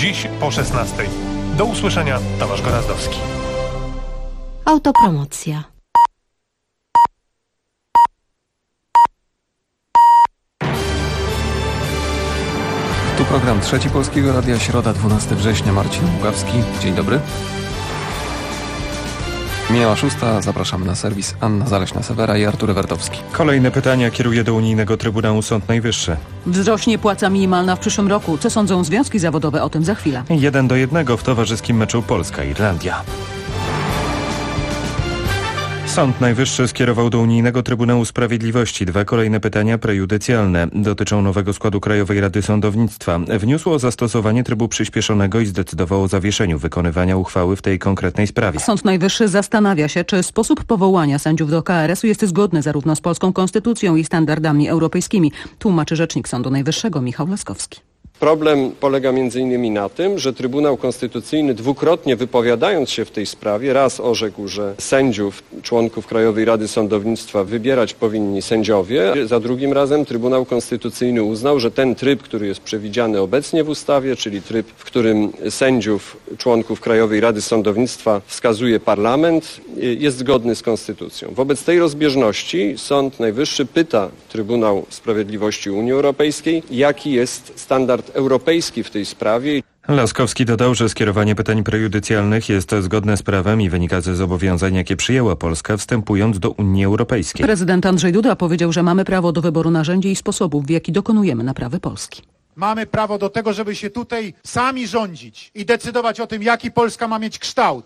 Dziś po 16. Do usłyszenia, Tomasz Gorazdowski. Autopromocja. Tu program Trzeci Polskiego Radia, środa 12 września, Marcin Ługawski. Dzień dobry. Minęła 6, zapraszamy na serwis. Anna Zaleśna-Sewera i Artur Wertowski. Kolejne pytania kieruje do Unijnego Trybunału Sąd Najwyższy. Wzrośnie płaca minimalna w przyszłym roku. Co sądzą związki zawodowe? O tym za chwilę. 1-1 w towarzyskim meczu Polska-Irlandia. Sąd Najwyższy skierował do Unijnego Trybunału Sprawiedliwości 2 kolejne pytania prejudycjalne. Dotyczą nowego składu Krajowej Rady Sądownictwa. Wniósł o zastosowanie trybu przyspieszonego i zdecydował o zawieszeniu wykonywania uchwały w tej konkretnej sprawie. Sąd Najwyższy zastanawia się, czy sposób powołania sędziów do KRS-u jest zgodny zarówno z polską konstytucją i standardami europejskimi, tłumaczy rzecznik Sądu Najwyższego Michał Laskowski. Problem polega m.in. na tym, że Trybunał Konstytucyjny dwukrotnie wypowiadając się w tej sprawie, raz orzekł, że sędziów, członków Krajowej Rady Sądownictwa wybierać powinni sędziowie. Za drugim razem Trybunał Konstytucyjny uznał, że ten tryb, który jest przewidziany obecnie w ustawie, czyli tryb, w którym sędziów, członków Krajowej Rady Sądownictwa wskazuje parlament, jest zgodny z konstytucją. Wobec tej rozbieżności Sąd Najwyższy pyta Trybunał Sprawiedliwości Unii Europejskiej, jaki jest standard europejski w tej sprawie. Laskowski dodał, że skierowanie pytań prejudycjalnych jest zgodne z prawem i wynika ze zobowiązań, jakie przyjęła Polska, wstępując do Unii Europejskiej. Prezydent Andrzej Duda powiedział, że mamy prawo do wyboru narzędzi i sposobów, w jaki dokonujemy naprawy Polski. Mamy prawo do tego, żeby się tutaj sami rządzić i decydować o tym, jaki Polska ma mieć kształt.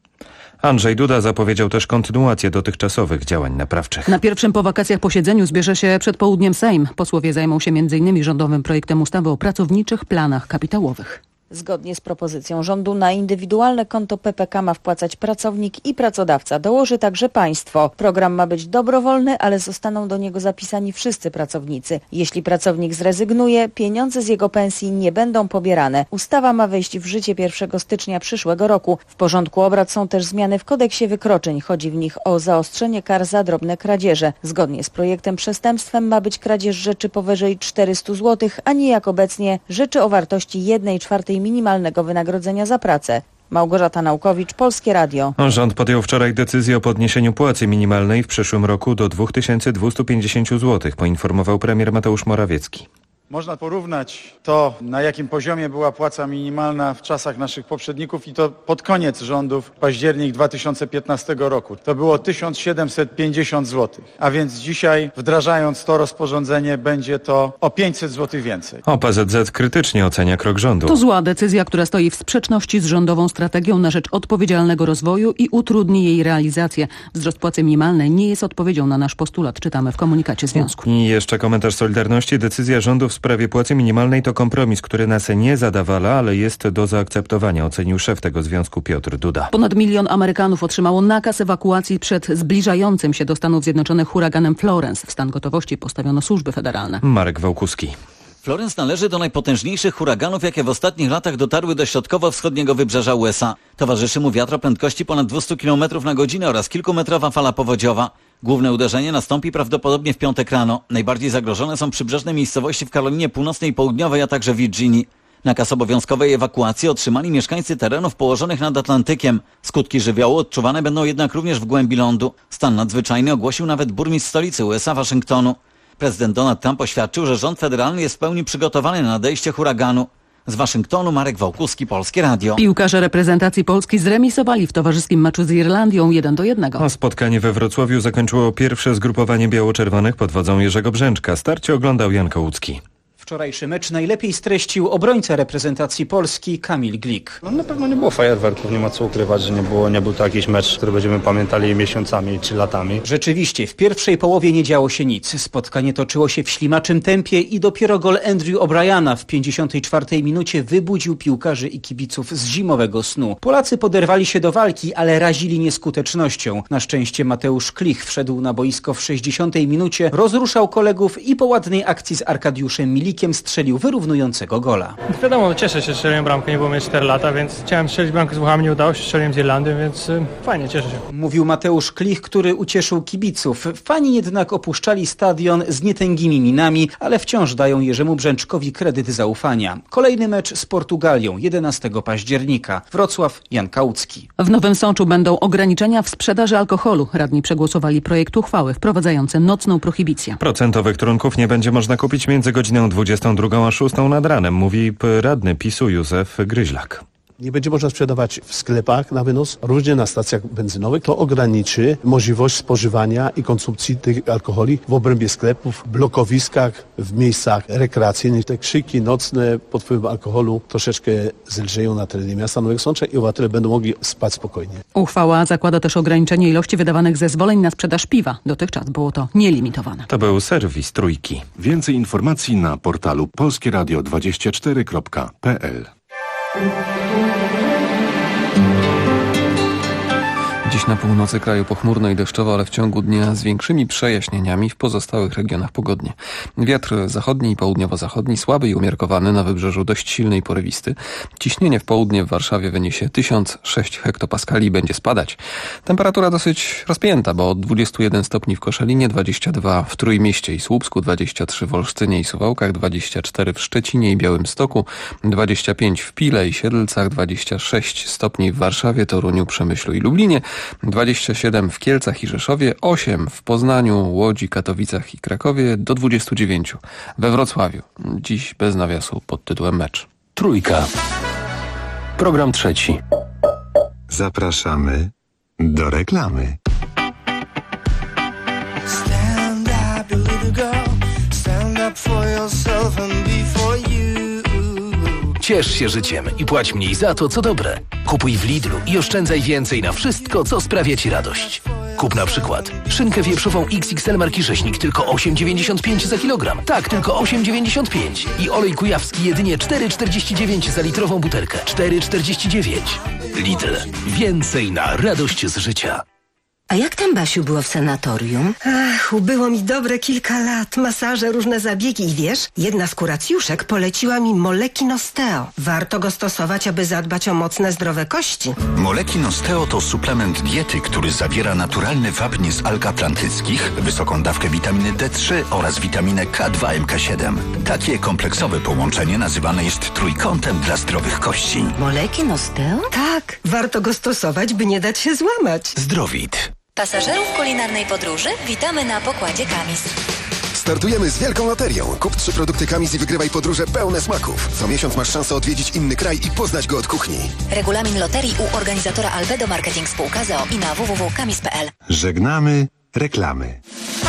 Andrzej Duda zapowiedział też kontynuację dotychczasowych działań naprawczych. Na pierwszym po wakacjach posiedzeniu zbierze się przed południem Sejm. Posłowie zajmą się m.in. rządowym projektem ustawy o pracowniczych planach kapitałowych. Zgodnie z propozycją rządu na indywidualne konto PPK ma wpłacać pracownik i pracodawca. Dołoży także państwo. Program ma być dobrowolny, ale zostaną do niego zapisani wszyscy pracownicy. Jeśli pracownik zrezygnuje, pieniądze z jego pensji nie będą pobierane. Ustawa ma wejść w życie 1 stycznia przyszłego roku. W porządku obrad są też zmiany w kodeksie wykroczeń. Chodzi w nich o zaostrzenie kar za drobne kradzieże. Zgodnie z projektem przestępstwem ma być kradzież rzeczy powyżej 400 zł, a nie jak obecnie rzeczy o wartości 1/4 minimalnego wynagrodzenia za pracę. Małgorzata Naukowicz, Polskie Radio. Rząd podjął wczoraj decyzję o podniesieniu płacy minimalnej w przyszłym roku do 2250 zł, poinformował premier Mateusz Morawiecki. Można porównać to, na jakim poziomie była płaca minimalna w czasach naszych poprzedników i to pod koniec rządów, październik 2015 roku. To było 1750 zł. A więc dzisiaj, wdrażając to rozporządzenie, będzie to o 500 zł więcej. OPZZ krytycznie ocenia krok rządu. To zła decyzja, która stoi w sprzeczności z rządową strategią na rzecz odpowiedzialnego rozwoju i utrudni jej realizację. Wzrost płacy minimalnej nie jest odpowiedzią na nasz postulat, czytamy w komunikacie związku. I jeszcze komentarz Solidarności. Decyzja rządu w sprawie płacy minimalnej to kompromis, który nas nie zadawala, ale jest do zaakceptowania, ocenił szef tego związku Piotr Duda. Ponad 1 milion Amerykanów otrzymało nakaz ewakuacji przed zbliżającym się do Stanów Zjednoczonych huraganem Florence. W stan gotowości postawiono służby federalne. Marek Wałkuski. Florence należy do najpotężniejszych huraganów, jakie w ostatnich latach dotarły do środkowo-wschodniego wybrzeża USA. Towarzyszy mu wiatr o prędkości ponad 200 km na godzinę oraz kilkumetrowa fala powodziowa. Główne uderzenie nastąpi prawdopodobnie w piątek rano. Najbardziej zagrożone są przybrzeżne miejscowości w Karolinie Północnej i Południowej, a także Virginii. Nakaz obowiązkowej ewakuacji otrzymali mieszkańcy terenów położonych nad Atlantykiem. Skutki żywiołu odczuwane będą jednak również w głębi lądu. Stan nadzwyczajny ogłosił nawet burmistrz stolicy USA, Waszyngtonu. Prezydent Donald Trump oświadczył, że rząd federalny jest w pełni przygotowany na nadejście huraganu. Z Waszyngtonu Marek Wałkuski, Polskie Radio. Piłkarze reprezentacji Polski zremisowali w towarzyskim meczu z Irlandią 1-1. Spotkanie we Wrocławiu zakończyło pierwsze zgrupowanie biało-czerwonych pod wodzą Jerzego Brzęczka. Starcie oglądał Jan Kołucki. Wczorajszy mecz najlepiej streścił obrońca reprezentacji Polski Kamil Glik. Na pewno nie było fajerwerków, nie ma co ukrywać, że nie był to jakiś mecz, który będziemy pamiętali miesiącami czy latami. Rzeczywiście, w pierwszej połowie nie działo się nic. Spotkanie toczyło się w ślimaczym tempie i dopiero gol Andrew O'Briana w 54 minucie wybudził piłkarzy i kibiców z zimowego snu. Polacy poderwali się do walki, ale razili nieskutecznością. Na szczęście Mateusz Klich wszedł na boisko w 60 minucie, rozruszał kolegów i po ładnej akcji z Arkadiuszem Milikiem Królikiem strzelił wyrównującego gola. Wiadomo, cieszę się, że strzeliłem bramkę, nie było mnie 4 lata, więc chciałem strzelić bramkę z Włochami, nie udało się, strzeliłem z Irlandią, więc fajnie, cieszę się. Mówił Mateusz Klich, który ucieszył kibiców. Fani jednak opuszczali stadion z nietęgimi minami, ale wciąż dają Jerzemu Brzęczkowi kredyt zaufania. Kolejny mecz z Portugalią 11 października. Wrocław, Jan Kałucki. W Nowym Sączu będą ograniczenia w sprzedaży alkoholu. Radni przegłosowali projekt uchwały wprowadzający nocną prohibicję. Procentowych trunków nie będzie można kupić między godziną 22 a 6 nad ranem, mówi radny PiS-u Józef Gryźlak. Nie będzie można sprzedawać w sklepach na wynos, również na stacjach benzynowych. To ograniczy możliwość spożywania i konsumpcji tych alkoholi w obrębie sklepów, blokowiskach, w miejscach rekreacyjnych. Te krzyki nocne pod wpływem alkoholu troszeczkę zelżeją na terenie miasta Nowego Sącza i obywatele będą mogli spać spokojnie. Uchwała zakłada też ograniczenie ilości wydawanych zezwoleń na sprzedaż piwa. Dotychczas było to nielimitowane. To był serwis Trójki. Więcej informacji na portalu polskieradio24.pl. Dziś na północy kraju pochmurno i deszczowo, ale w ciągu dnia z większymi przejaśnieniami, w pozostałych regionach pogodnie. Wiatr zachodni i południowo-zachodni słaby i umiarkowany, na wybrzeżu dość silny i porywisty. Ciśnienie w południe w Warszawie wyniesie 1006 hektopaskali i będzie spadać. Temperatura dosyć rozpięta, bo od 21 stopni w Koszalinie, 22 w Trójmieście i Słupsku, 23 w Olsztynie i Suwałkach, 24 w Szczecinie i Białymstoku, 25 w Pile i Siedlcach, 26 stopni w Warszawie, Toruniu, Przemyślu i Lublinie, 27 w Kielcach i Rzeszowie, 8 w Poznaniu, Łodzi, Katowicach i Krakowie, do 29 we Wrocławiu. Dziś bez nawiasu pod tytułem Mecz. Trójka. Program trzeci. Zapraszamy do reklamy. Stand up, you little girl. Stand up for yourself and be for you. Ciesz się życiem i płać mniej za to, co dobre. Kupuj w Lidlu i oszczędzaj więcej na wszystko, co sprawia Ci radość. Kup na przykład szynkę wieprzową XXL marki Rzeźnik tylko 8,95 za kilogram. Tak, tylko 8,95. I olej kujawski jedynie 4,49 za litrową butelkę. 4,49. Lidl. Więcej na radość z życia. A jak tam, Basiu, było w sanatorium? Ach, ubyło mi dobre kilka lat. Masaże, różne zabiegi i wiesz, jedna z kuracjuszek poleciła mi Molekin Osteo. Warto go stosować, aby zadbać o mocne, zdrowe kości. Molekin Osteo to suplement diety, który zawiera naturalny wapń z alg atlantyckich, wysoką dawkę witaminy D3 oraz witaminę K2 MK7. Takie kompleksowe połączenie nazywane jest trójkątem dla zdrowych kości. Molekin Osteo? Tak, warto go stosować, by nie dać się złamać. Zdrowit. Pasażerów kulinarnej podróży witamy na pokładzie Kamis. Startujemy z wielką loterią. Kup 3 produkty Kamis i wygrywaj podróże pełne smaków. Co miesiąc masz szansę odwiedzić inny kraj i poznać go od kuchni. Regulamin loterii u organizatora Albedo Marketing Spółka z.o.o. i na www.kamis.pl. Żegnamy reklamy.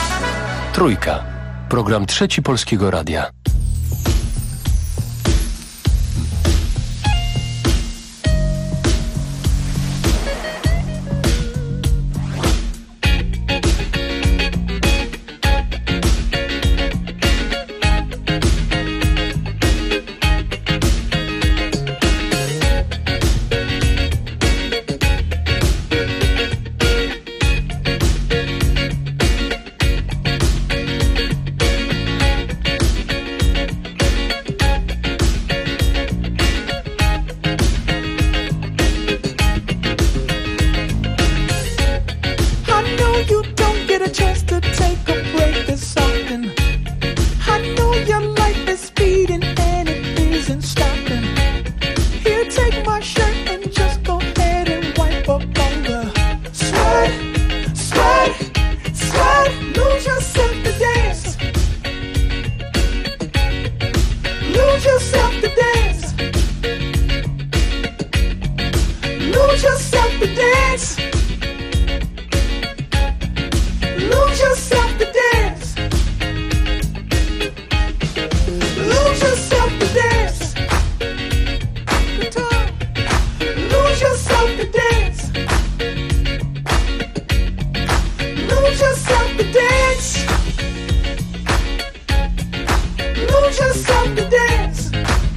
Trójka. Program trzeci Polskiego Radia.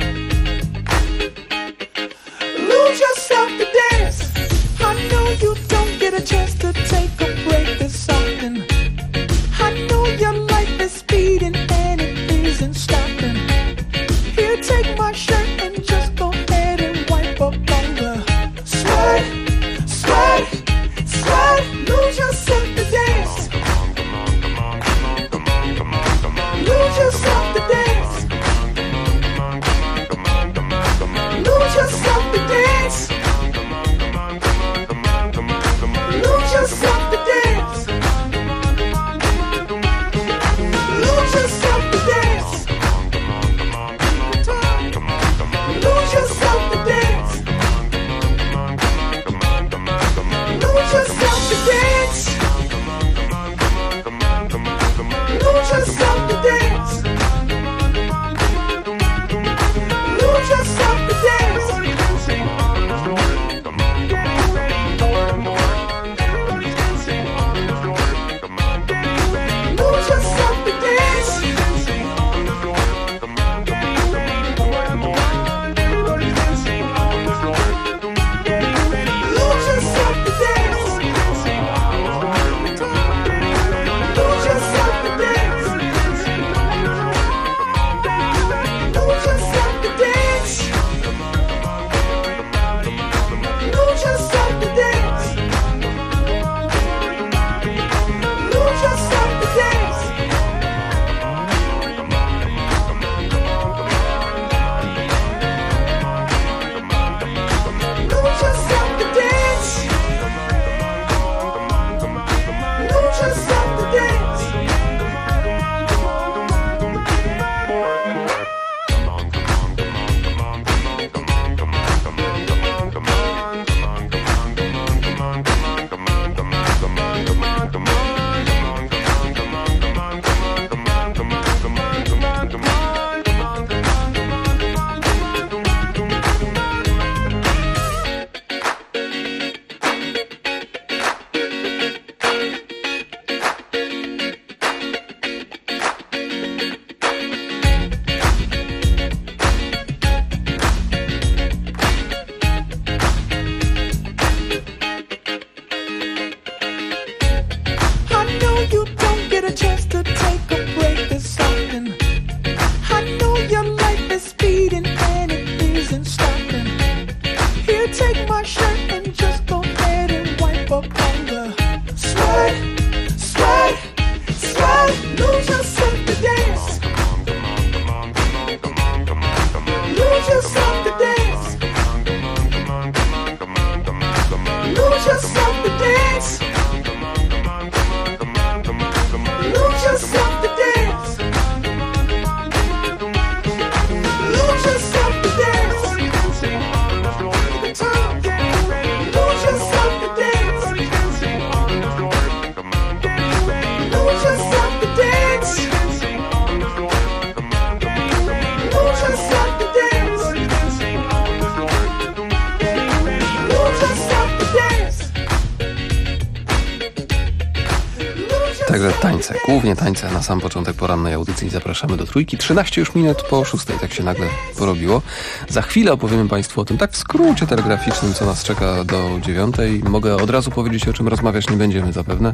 Lose yourself to dance. I know you don't. my shirt and just go ahead and wipe up all the sweat, sweat, sweat. Lose yourself to dance. Lose yourself to dance. Lose yourself to dance. Lose yourself to dance. Lose yourself to dance. Lose yourself to dance. Lose yourself to dance. Lose yourself to dance. Lose yourself to dance. Także tańce, głównie tańce na sam początek porannej audycji. Zapraszamy do Trójki. 13 już minut po 6, tak się nagle porobiło. Za chwilę opowiemy Państwu o tym, tak w skrócie telegraficznym, co nas czeka do 9. Mogę od razu powiedzieć, o czym rozmawiać nie będziemy zapewne.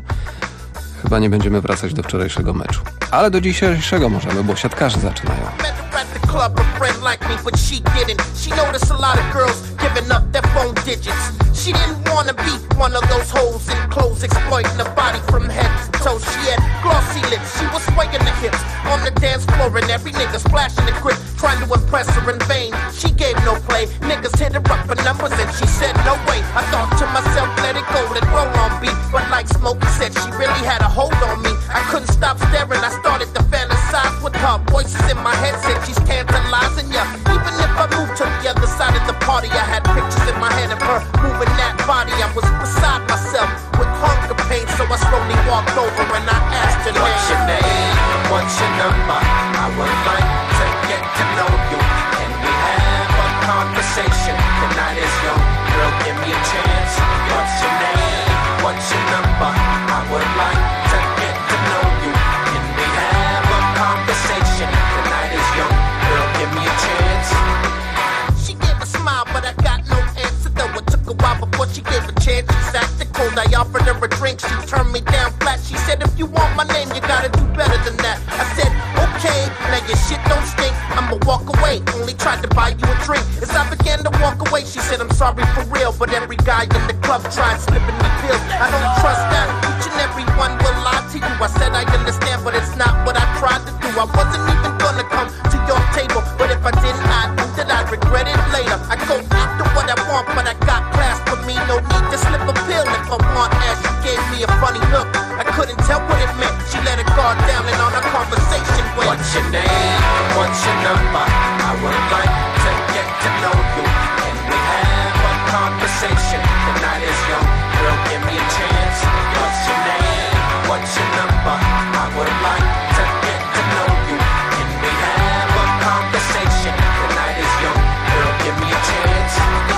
Chyba nie będziemy wracać do wczorajszego meczu. Ale do dzisiejszego możemy, bo siatkarze zaczynają. Club, a friend like me, but she didn't. She noticed a lot of girls giving up their phone digits. She didn't wanna be one of those hoes in clothes exploiting her body from head to toe. She had glossy lips, she was swaying the hips on the dance floor, and every nigga splashing the grip, trying to impress her in vain. She gave no play, niggas hit her up for numbers, and she said no way. I thought to myself, let it go, let roll on beat. But like Smokey said, she really had a hold on me. I couldn't stop staring, I started to fantasize with her. Voices in my head said she's tantalizing ya. Even if I moved to the other side of the party, I had pictures in my head of her moving that body. I was beside myself with hunger pain, so I slowly walked over and I asked her, what's your name? What's your number? I would like to get to know you. Can we have a conversation? Tonight is young, girl, give me a chance. What's your name? What's your number? I would like to get to know you. Can we have a conversation? Tonight is young, girl, give me a chance. She gave a smile, but I got no answer, though it took a while before she gave a chance. She's acting cold, I offered her a drink, she turned me down flat. She said, if you want my name, you gotta do better than that. I said, okay, now your shit don't stink, I'ma walk away, only tried to buy you a drink. As I began to walk away, she said, I'm sorry for real, but every guy in the club tried slipping me pills. I don't trust that, each and every one will lie to you. I said I understand, but it's not what I tried to do. I wasn't even gonna come to your table, but if I didn't, I knew that I'd regret it later. I go after what I want, but I got class for me, no need to slip a pill if I want ass. She gave me a funny look, I couldn't tell what it meant. She let her guard down and on our conversation went, what's your name? What's your number? I would like to get to know you. Can we have a conversation? The night is young, girl, give me a chance. What's your name? What's your number? I would like to get to know you. Can we have a conversation? The night is young, girl, give me a chance.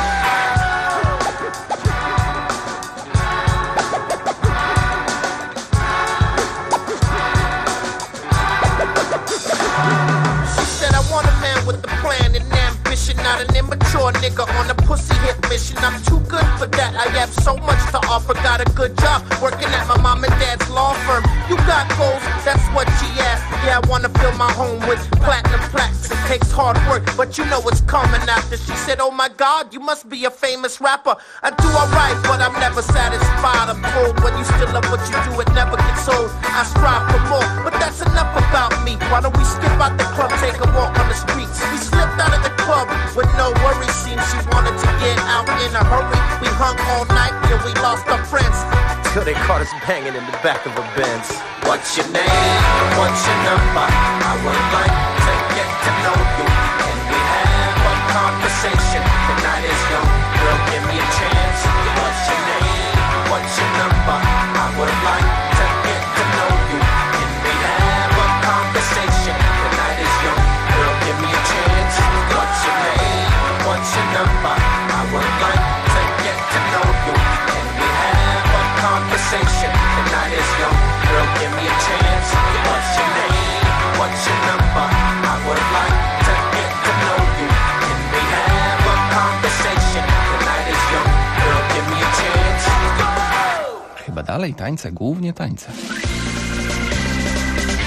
She said I want a man with a plan and ambition, not an immature nigga on a pussy hit mission. I'm too good for that, I have so much to offer. Got a good job working at my mom and dad's law firm. You got goals, that's what she asked. Yeah, I wanna fill my home with platinum plaques. It takes hard work, but you know it's coming after. She said, oh my God, you must be a famous rapper. I do alright, but I'm never satisfied. I'm told when you still love what you do, it never gets old. I strive for more, but that's enough about me. Why don't we skip out the club, take a walk on the streets? We slipped out of the club with no worries. Seems she wanted to get out in a hurry. We hung all night till we lost our friends, till they caught us banging in the back of a Benz. What's your name? What's your number? I would like to get to know you. Can we have a conversation? The night is young, girl, give me a chance. What's your name? What's your number? I would like to get to know you. Can we have a conversation? The night is young, girl, give me a chance. What's your name? What's your number? I would like to get to know you. Can we have a conversation? The night is young, girl, give me a chance. What's your name? What's your number? I would like to get to know you. Can we have a conversation? The night is young, girl, give me a chance. Chyba dalej tańce, głównie tańce.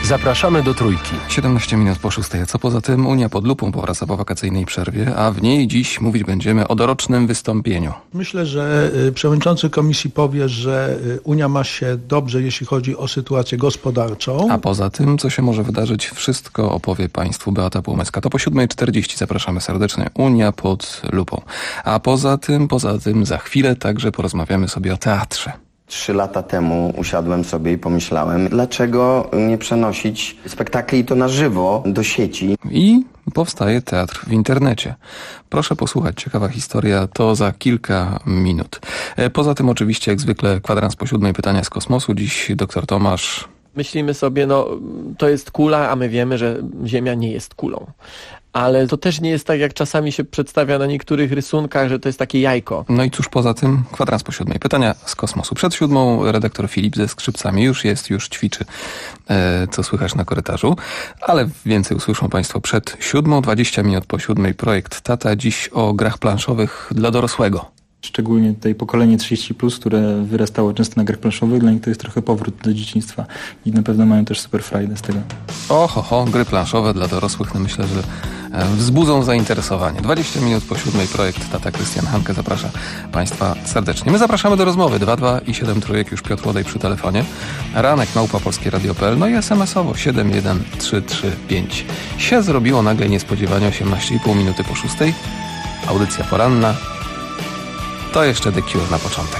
Zapraszamy do Trójki. 17 minut po 6. A co poza tym? Unia pod lupą powraca po wakacyjnej przerwie, a w niej dziś mówić będziemy o dorocznym wystąpieniu. Myślę, że przewodniczący komisji powie, że Unia ma się dobrze, jeśli chodzi o sytuację gospodarczą. A poza tym, co się może wydarzyć, wszystko opowie Państwu Beata Płomecka. To po 7:40 zapraszamy serdecznie. Unia pod lupą. A poza tym za chwilę także porozmawiamy sobie o teatrze. 3 lata temu usiadłem sobie i pomyślałem, dlaczego nie przenosić spektakli i to na żywo do sieci. I powstaje teatr w internecie. Proszę posłuchać, ciekawa historia, to za kilka minut. Poza tym oczywiście jak zwykle kwadrans po 7 pytania z kosmosu. Dziś dr Tomasz. Myślimy sobie, to jest kula, a my wiemy, że Ziemia nie jest kulą. Ale to też nie jest tak, jak czasami się przedstawia na niektórych rysunkach, że to jest takie jajko. No i cóż poza tym? Kwadrans po 7. Pytania z kosmosu. Przed 7 redaktor Filip ze skrzypcami już ćwiczy, co słychać na korytarzu. Ale więcej usłyszą Państwo przed 7, 20 minut po 7. Projekt Tata. Dziś o grach planszowych dla dorosłego. Szczególnie tutaj pokolenie 30+, które wyrastało często na grach planszowych, dla nich to jest trochę powrót do dzieciństwa i na pewno mają też super frajdę z tego. Gry planszowe dla dorosłych, myślę, że wzbudzą zainteresowanie. 20 minut po 7. Projekt Tata. Krystian Hanke zaprasza Państwa serdecznie. My zapraszamy do rozmowy 22 i 7 trójek, już Piotr Łodej przy telefonie. Ranek @polskieradio.pl, no i SMS-owo 71335. Się zrobiło nagle niespodziewanie 18,5 minuty po 6. Audycja poranna. To jeszcze The Cure na początek.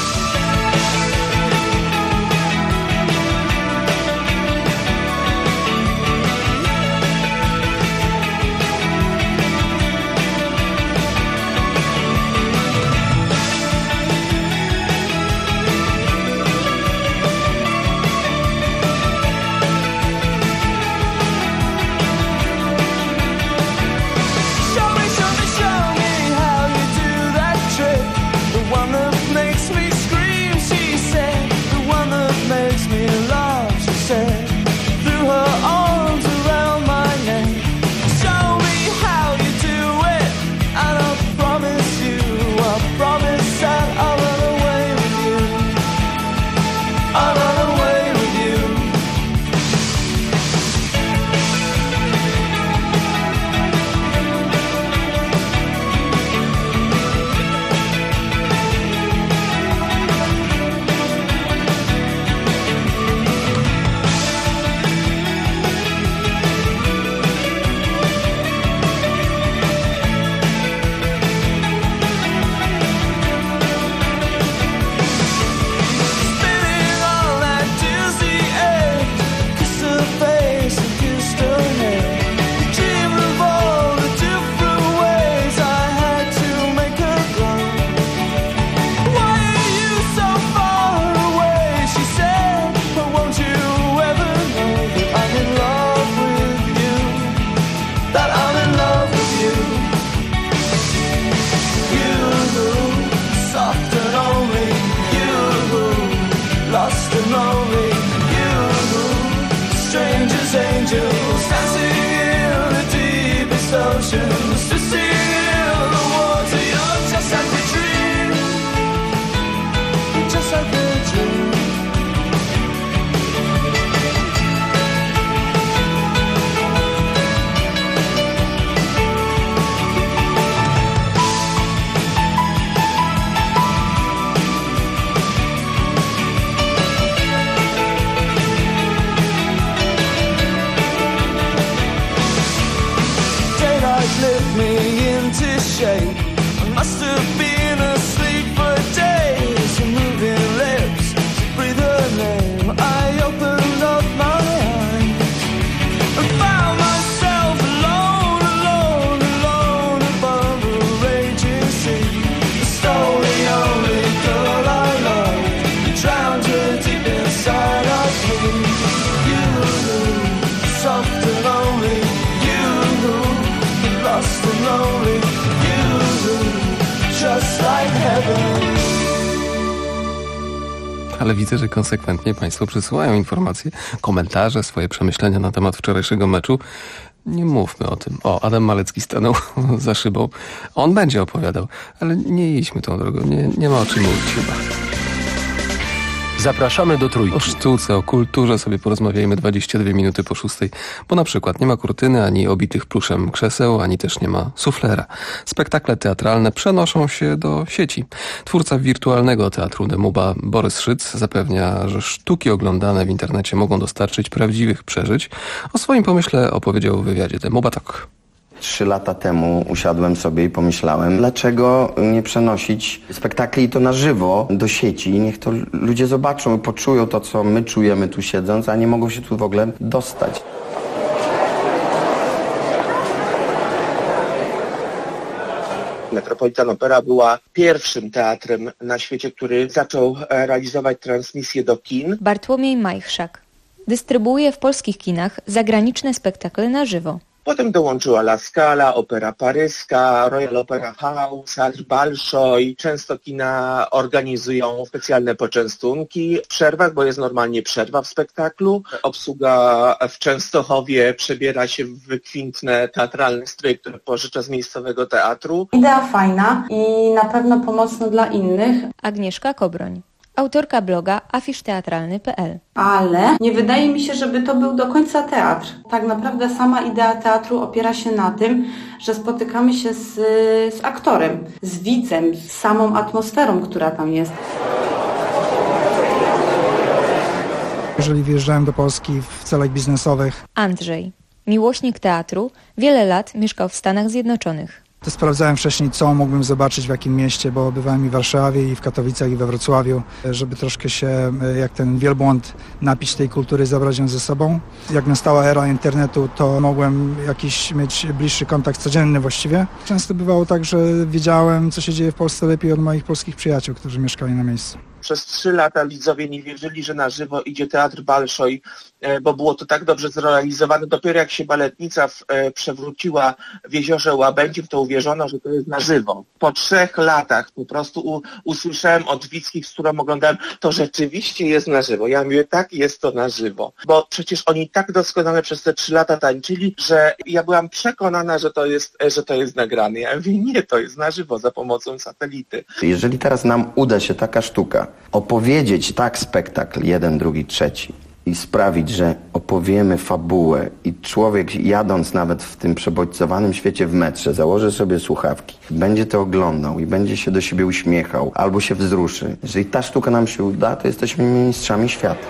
Ale widzę, że konsekwentnie Państwo przysyłają informacje, komentarze, swoje przemyślenia na temat wczorajszego meczu. Nie mówmy o tym. Adam Malecki stanął za szybą. On będzie opowiadał, ale nie idźmy tą drogą. Nie ma o czym mówić chyba. Zapraszamy do Trójki. O sztuce, o kulturze sobie porozmawiajmy 22 minuty po 6, bo na przykład nie ma kurtyny, ani obitych pluszem krzeseł, ani też nie ma suflera. Spektakle teatralne przenoszą się do sieci. Twórca wirtualnego teatru Demuba Borys Szyc zapewnia, że sztuki oglądane w internecie mogą dostarczyć prawdziwych przeżyć. O swoim pomyśle opowiedział w wywiadzie Demuba tak. 3 lata temu usiadłem sobie i pomyślałem, dlaczego nie przenosić spektakli to na żywo do sieci. Niech to ludzie zobaczą i poczują to, co my czujemy tu siedząc, a nie mogą się tu w ogóle dostać. Metropolitan Opera była pierwszym teatrem na świecie, który zaczął realizować transmisje do kin. Bartłomiej Majchrzak dystrybuuje w polskich kinach zagraniczne spektakle na żywo. Potem dołączyła La Scala, Opera Paryska, Royal Opera House, Teatr Bolszoi. Często kina organizują specjalne poczęstunki w przerwach, bo jest normalnie przerwa w spektaklu. Obsługa w Częstochowie przebiera się w wykwintne teatralne stroje, które pożycza z miejscowego teatru. Idea fajna i na pewno pomocna dla innych. Agnieszka Kobroń, autorka bloga afiszteatralny.pl. Ale nie wydaje mi się, żeby to był do końca teatr. Tak naprawdę sama idea teatru opiera się na tym, że spotykamy się z aktorem, z widzem, z samą atmosferą, która tam jest. Jeżeli wyjeżdżałem do Polski w celach biznesowych. Andrzej, miłośnik teatru, wiele lat mieszkał w Stanach Zjednoczonych. To sprawdzałem wcześniej, co mógłbym zobaczyć, w jakim mieście, bo bywałem i w Warszawie, i w Katowicach, i we Wrocławiu, żeby troszkę się, jak ten wielbłąd, napić tej kultury, zabrać ją ze sobą. Jak nastała era internetu, to mogłem mieć bliższy kontakt codzienny właściwie. Często bywało tak, że wiedziałem, co się dzieje w Polsce lepiej od moich polskich przyjaciół, którzy mieszkali na miejscu. Przez 3 lata widzowie nie wierzyli, że na żywo idzie Teatr Bolszoi, bo było to tak dobrze zrealizowane. Dopiero jak się baletnica przewróciła w jeziorze Łabędzim, to uwierzono, że to jest na żywo. Po 3 latach po prostu usłyszałem od widzkich, z którą oglądałem, to rzeczywiście jest na żywo. Ja mówię, tak, jest to na żywo. Bo przecież oni tak doskonale przez te 3 lata tańczyli, że ja byłam przekonana, że to jest nagrane. Ja mówię, nie, to jest na żywo za pomocą satelity. Jeżeli teraz nam uda się taka sztuka, opowiedzieć tak spektakl 1, 2, 3 i sprawić, że opowiemy fabułę i człowiek jadąc nawet w tym przebodźcowanym świecie w metrze założy sobie słuchawki, będzie to oglądał i będzie się do siebie uśmiechał albo się wzruszy. Jeżeli ta sztuka nam się uda, to jesteśmy mistrzami świata.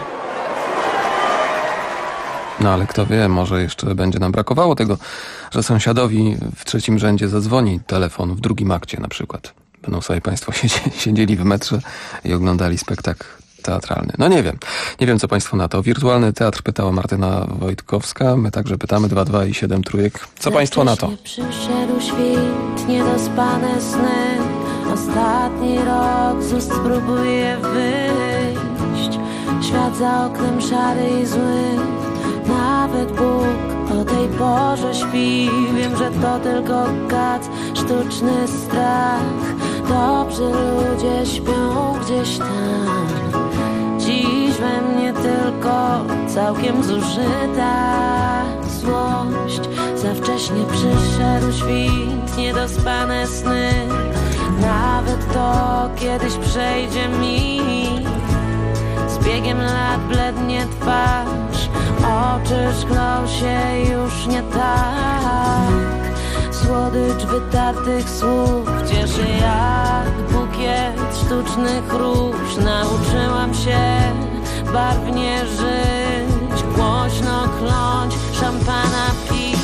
No ale kto wie, może jeszcze będzie nam brakowało tego, że sąsiadowi w 3. rzędzie zadzwoni telefon w 2. akcie na przykład. Będą sobie państwo siedzieli w metrze i oglądali spektakl teatralny. No nie wiem co państwo na to. Wirtualny teatr pytała Martyna Wojtkowska. My także pytamy 22 i 7 trójek. Co państwo na to? Przyszedł świt, niedospane sny. Ostatni rok z ust próbuje wyjść. Świat za oknem szary i zły. Nawet Bóg o tej porze śpi. Wiem, że to tylko kac, sztuczny strach. Dobrzy ludzie śpią gdzieś tam. Dziś we mnie tylko całkiem zużyta złość. Za wcześnie przyszedł świt, niedospane sny. Nawet to kiedyś przejdzie mi. Z biegiem lat blednie twarz, oczy szklą się już nie tak. Słodycz wytartych słów cieszy jak bukiet sztucznych róż. Nauczyłam się barwnie żyć, głośno kląć, szampana pić.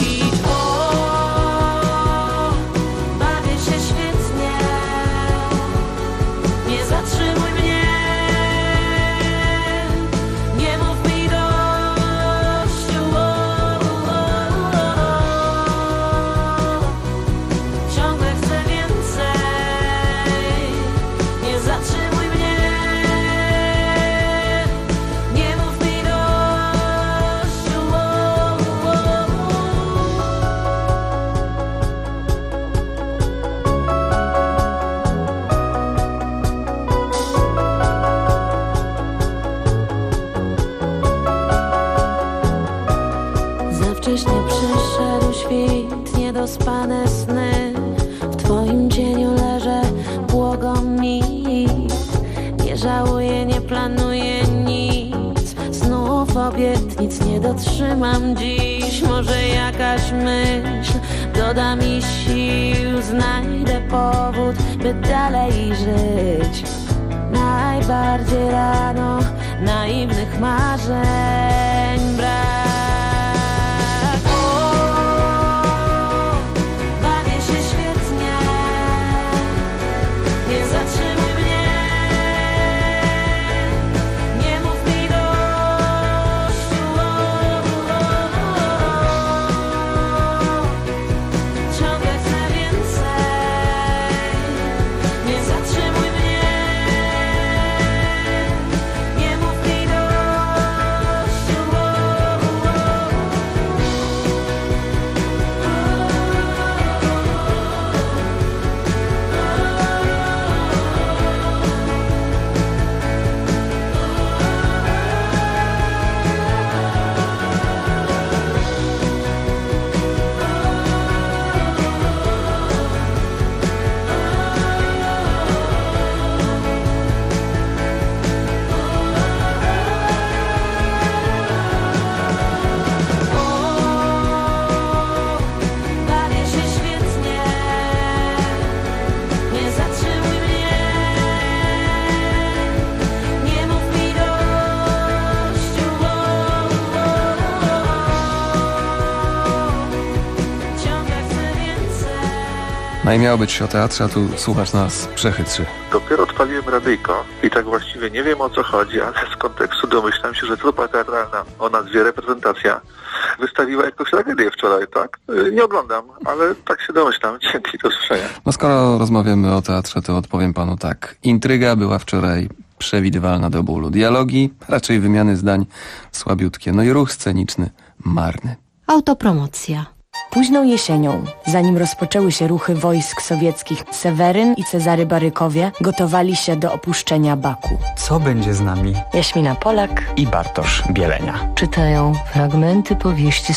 Bawię się świetnie, nie zatrzymuj mnie. Nie mów mi dość. Ciągle chcę więcej. Nie zatrzymuj mnie. Nie mów mi dość. Za wcześnie przyszedł świt, niedospane sny. W twoim cieniu leżę, błogom mi. Nie żałuję, nie planuję. nie dotrzymam dziś. Może jakaś myśl doda mi sił, znajdę powód, by dalej żyć. Najbardziej rano naiwnych marzeń brak. Bawię się świetnie, nie zatrzymuj mnie, nie mów mi dość. Ciągle chcę więcej, nie zatrzymuj mnie. No i miało być o teatrze, a tu słuchasz nas przechytrzy. Dopiero odpaliłem radyjko i tak właściwie nie wiem, o co chodzi, ale z kontekstu domyślam się, że trupa teatralna o nazwie Reprezentacja wystawiła jakąś tragedię wczoraj, tak? Nie oglądam, ale tak się domyślam. Dzięki, do usłyszenia. No skoro rozmawiamy o teatrze, to odpowiem panu tak. Intryga była wczoraj przewidywalna do bólu. Dialogi, raczej wymiany zdań słabiutkie. No i ruch sceniczny marny. Autopromocja. Późną jesienią, zanim rozpoczęły się ruchy wojsk sowieckich, Seweryn i Cezary Barykowie gotowali się do opuszczenia Baku. Co będzie z nami? Jaśmina Polak I Bartosz Bielenia czytają fragmenty powieści z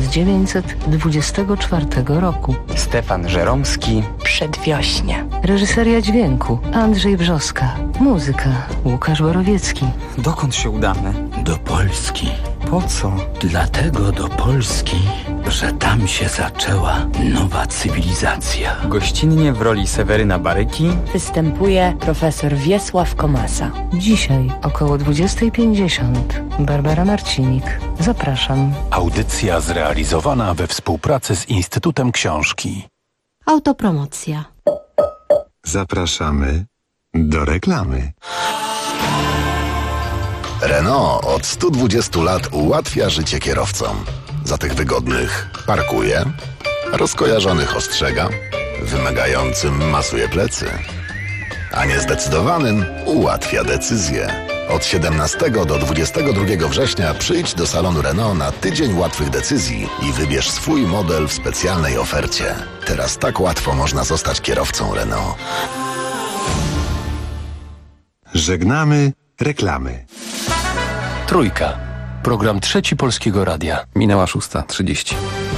1924 roku. Stefan Żeromski. Przedwiośnie. Reżyseria dźwięku Andrzej Brzoska. Muzyka Łukasz Borowiecki. Dokąd się udamy? Do Polski. Po co? Dlatego do Polski, że tam się zaczęła nowa cywilizacja. Gościnnie w roli Seweryna Baryki występuje profesor Wiesław Komasa. Dzisiaj około 20:50. Barbara Marcinik. Zapraszam. Audycja zrealizowana we współpracy z Instytutem Książki. Autopromocja. Zapraszamy do reklamy. Renault od 120 lat ułatwia życie kierowcom. Za tych wygodnych parkuje, rozkojarzonych ostrzega, wymagającym masuje plecy, a niezdecydowanym ułatwia decyzję. Od 17 do 22 września przyjdź do salonu Renault na tydzień łatwych decyzji i wybierz swój model w specjalnej ofercie. Teraz tak łatwo można zostać kierowcą Renault. Żegnamy reklamy. Trójka. Program Trzeci Polskiego Radia. Minęła 6:30.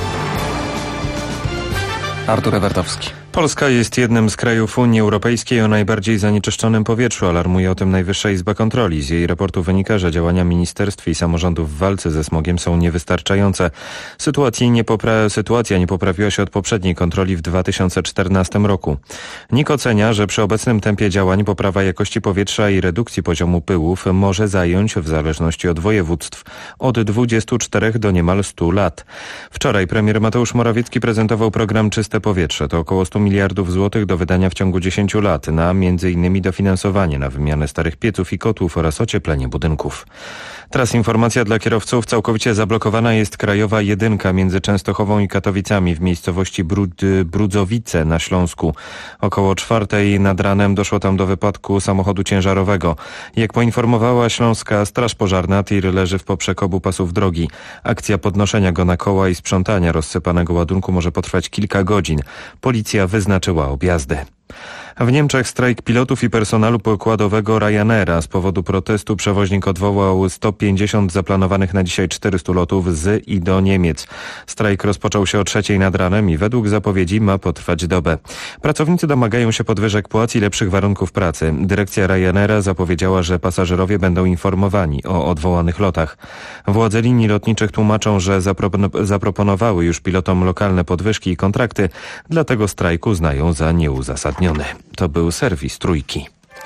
Artur Ewertowski. Polska jest jednym z krajów Unii Europejskiej o najbardziej zanieczyszczonym powietrzu. Alarmuje o tym Najwyższa Izba Kontroli. Z jej raportu wynika, że działania ministerstw i samorządów w walce ze smogiem są niewystarczające. Sytuacja nie poprawiła się od poprzedniej kontroli w 2014 roku. NIK ocenia, że przy obecnym tempie działań poprawa jakości powietrza i redukcji poziomu pyłów może zająć, w zależności od województw, od 24 do niemal 100 lat. Wczoraj premier Mateusz Morawiecki prezentował program Czyste Powietrze. To około 100 miliardów złotych do wydania w ciągu 10 lat na m.in. dofinansowanie na wymianę starych pieców i kotłów oraz ocieplenie budynków. Teraz informacja dla kierowców. Całkowicie zablokowana jest krajowa jedynka między Częstochową i Katowicami w miejscowości Brudzowice na Śląsku. Około 4:00 nad ranem doszło tam do wypadku samochodu ciężarowego. Jak poinformowała Śląska Straż Pożarna, tir leży w poprzek obu pasów drogi. Akcja podnoszenia go na koła i sprzątania rozsypanego ładunku może potrwać kilka godzin. Policja wyznaczyła objazdy. W Niemczech strajk pilotów i personelu pokładowego Ryanaira. Z powodu protestu przewoźnik odwołał 150 zaplanowanych na dzisiaj 400 lotów z i do Niemiec. Strajk rozpoczął się o 3:00 nad ranem i według zapowiedzi ma potrwać dobę. Pracownicy domagają się podwyżek płac i lepszych warunków pracy. Dyrekcja Ryanaira zapowiedziała, że pasażerowie będą informowani o odwołanych lotach. Władze linii lotniczych tłumaczą, że zaproponowały już pilotom lokalne podwyżki i kontrakty, dlatego strajk uznają za nieuzasadniony. To był serwis Trójki.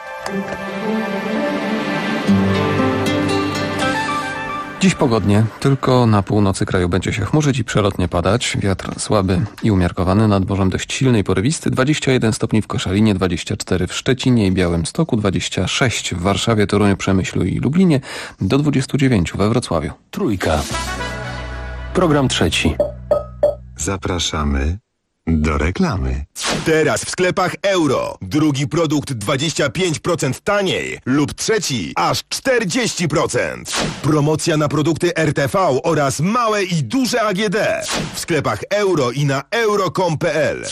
Dziś pogodnie, tylko na północy kraju będzie się chmurzyć i przelotnie padać. Wiatr słaby i umiarkowany, nad morzem dość silny i porywisty. 21 stopni w Koszalinie, 24 w Szczecinie i Białymstoku, 26 w Warszawie, Toruniu, Przemyślu i Lublinie, do 29 we Wrocławiu. Trójka. Program trzeci. Zapraszamy do reklamy. Teraz w sklepach Euro. Drugi produkt 25% taniej lub trzeci aż 40%. Promocja na produkty RTV oraz małe i duże AGD. W sklepach Euro i na euro.com.pl.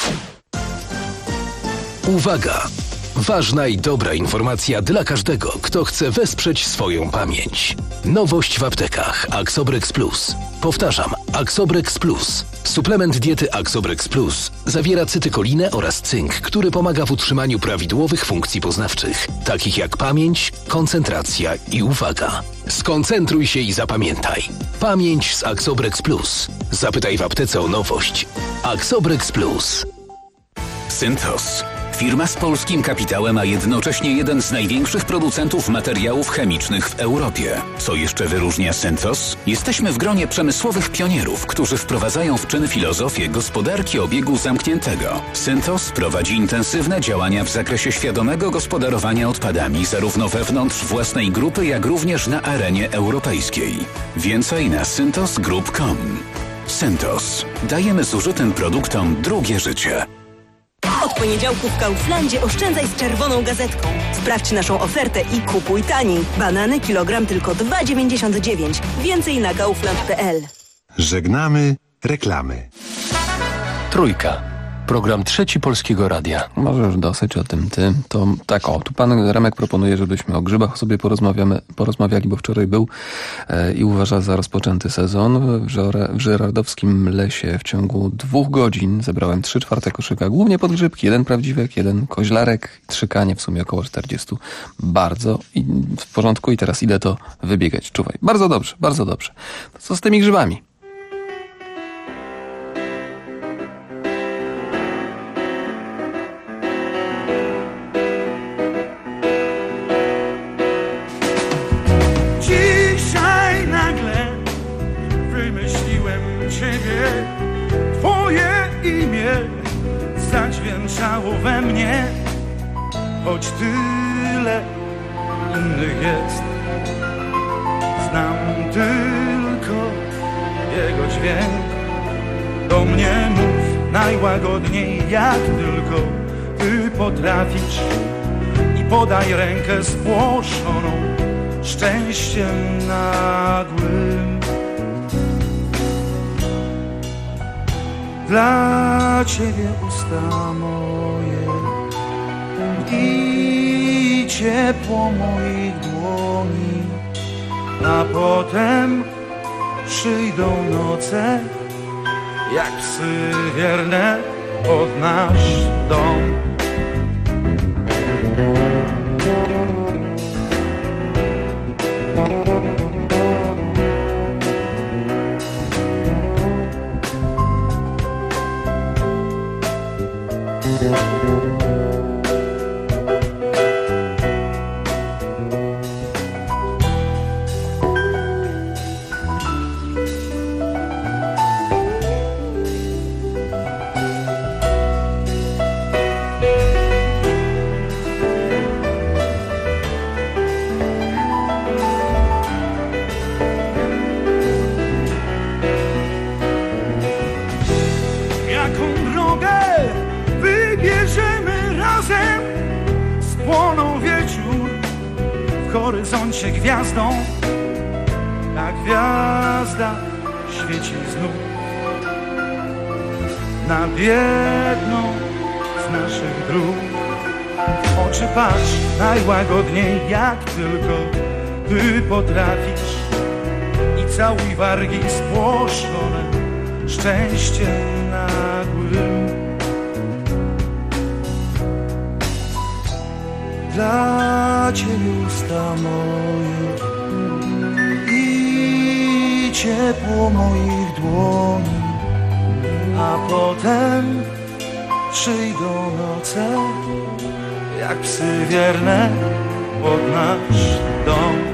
Uwaga! Ważna i dobra informacja dla każdego, kto chce wesprzeć swoją pamięć. Nowość w aptekach Axobrex Plus. Powtarzam, Axobrex Plus. Suplement diety Axobrex Plus zawiera cytykolinę oraz cynk, który pomaga w utrzymaniu prawidłowych funkcji poznawczych, takich jak pamięć, koncentracja i uwaga. Skoncentruj się i zapamiętaj. Pamięć z Axobrex Plus. Zapytaj w aptece o nowość. Axobrex Plus. Synthos. Firma z polskim kapitałem, a jednocześnie jeden z największych producentów materiałów chemicznych w Europie. Co jeszcze wyróżnia Synthos? Jesteśmy w gronie przemysłowych pionierów, którzy wprowadzają w czyn filozofię gospodarki obiegu zamkniętego. Synthos prowadzi intensywne działania w zakresie świadomego gospodarowania odpadami, zarówno wewnątrz własnej grupy, jak również na arenie europejskiej. Więcej na synthosgroup.com. Synthos. Dajemy zużytym produktom drugie życie. Od poniedziałku w Kauflandzie oszczędzaj z czerwoną gazetką. Sprawdź naszą ofertę i kupuj taniej. Banany kilogram tylko 2,99. Więcej na kaufland.pl. Żegnamy reklamy. Trójka. Program trzeci Polskiego Radia. Może już dosyć o tym ty. To tak tu pan Remek proponuje, żebyśmy o grzybach sobie porozmawiali, bo wczoraj był i uważa za rozpoczęty sezon. W żerardowskim lesie w ciągu 2 godzin zebrałem 3/4 koszyka, głównie podgrzybki. 1 prawdziwek, 1 koźlarek, 3 kanie, w sumie około 40. Bardzo w porządku i teraz idę to wybiegać. Czuwaj. Bardzo dobrze, bardzo dobrze. Co z tymi grzybami? Zadźwięczało we mnie, choć tyle innych jest. Znam tylko jego dźwięk. Do mnie mów najłagodniej, jak tylko ty potrafisz, i podaj rękę spłoszoną szczęściem nagłym. Dla ciebie usta moje i ciepło moich dłoni, a potem przyjdą noce, jak psy wierne pod nasz dom. horyzoncie gwiazdą, ta gwiazda świeci znów nad jedną z naszych dróg. W oczy patrz najłagodniej, jak tylko ty potrafisz, i całuj wargi spłoszone szczęściem nagłym. Dla ciebie usta moje i ciepło moich dłoni, a potem przyjdą noce jak psy wierne pod nasz dom.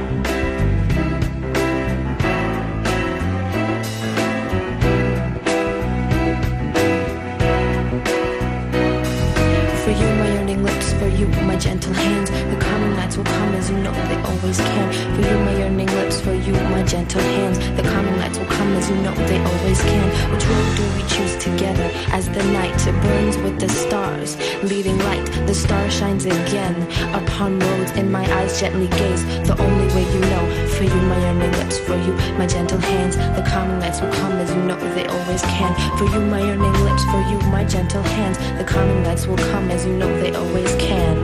My gentle hands, the coming nights will come as you know they always can. For you, my yearning lips, for you, my gentle hands, the coming nights will come as you know they always can. Which road do we choose together as the night burns with the stars, leading light, the star shines again upon roads in my eyes gently gaze, the only way you know. For you, my yearning lips, for you, my gentle hands, the coming nights will come as you know they always can. For you, my yearning lips, for you, my gentle hands, the coming nights will come as you know they always can.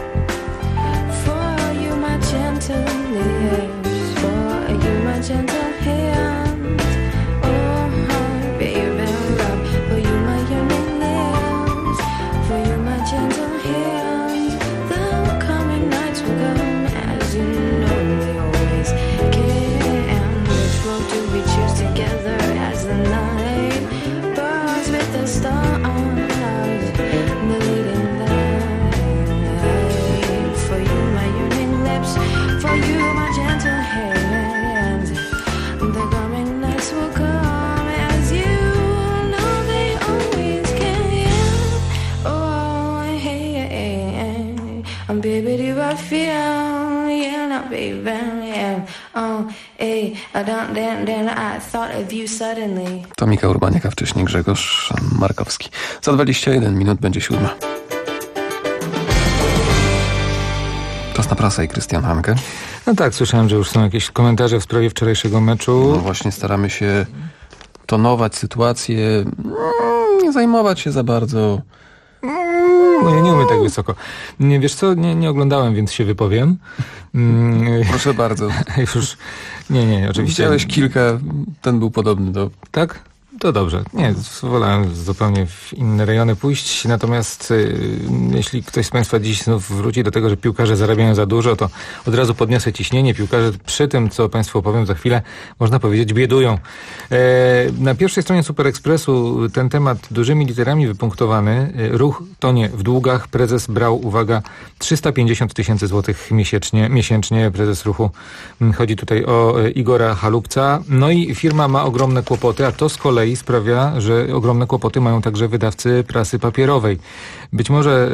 Gentle lips, for you, my gentle hands. Oh, baby, love, for you, my yearning lips, for you, my gentle hands. The coming nights will come, as you know they always can. Which road do we choose together as the night burns with the stars, the leading light. For you, my yearning lips, for you, my gentle hands. The coming nights will come as you know they always can. Oh, hey, baby, do I feel? Yeah, no, baby, yeah. Oh, hey, then I thought of you suddenly. To Mika Urbaniak, a wcześniej Grzegorz Markowski. Za 21 minut będzie 7. Czas na prasę i Krystian Hanke. No tak, słyszałem, że już są jakieś komentarze w sprawie wczorajszego meczu. No właśnie, staramy się tonować sytuację, nie zajmować się za bardzo. No ja nie umiem tak wysoko. Nie, wiesz co, nie oglądałem, więc się wypowiem. Proszę bardzo. Już, nie, oczywiście. Widziałeś kilka, ten był podobny do... Tak? To dobrze. Nie, wolałem zupełnie w inne rejony pójść. Natomiast jeśli ktoś z Państwa dziś znów wróci do tego, że piłkarze zarabiają za dużo, to od razu podniosę ciśnienie. Piłkarze przy tym, co Państwu opowiem za chwilę, można powiedzieć, biedują. Na pierwszej stronie Super Expressu ten temat dużymi literami wypunktowany. Ruch tonie w długach. Prezes brał, uwaga, 350 000 złotych miesięcznie. Prezes Ruchu. Chodzi tutaj o Igora Chalupca. No i firma ma ogromne kłopoty, a to z kolei sprawia, że ogromne kłopoty mają także wydawcy prasy papierowej. Być może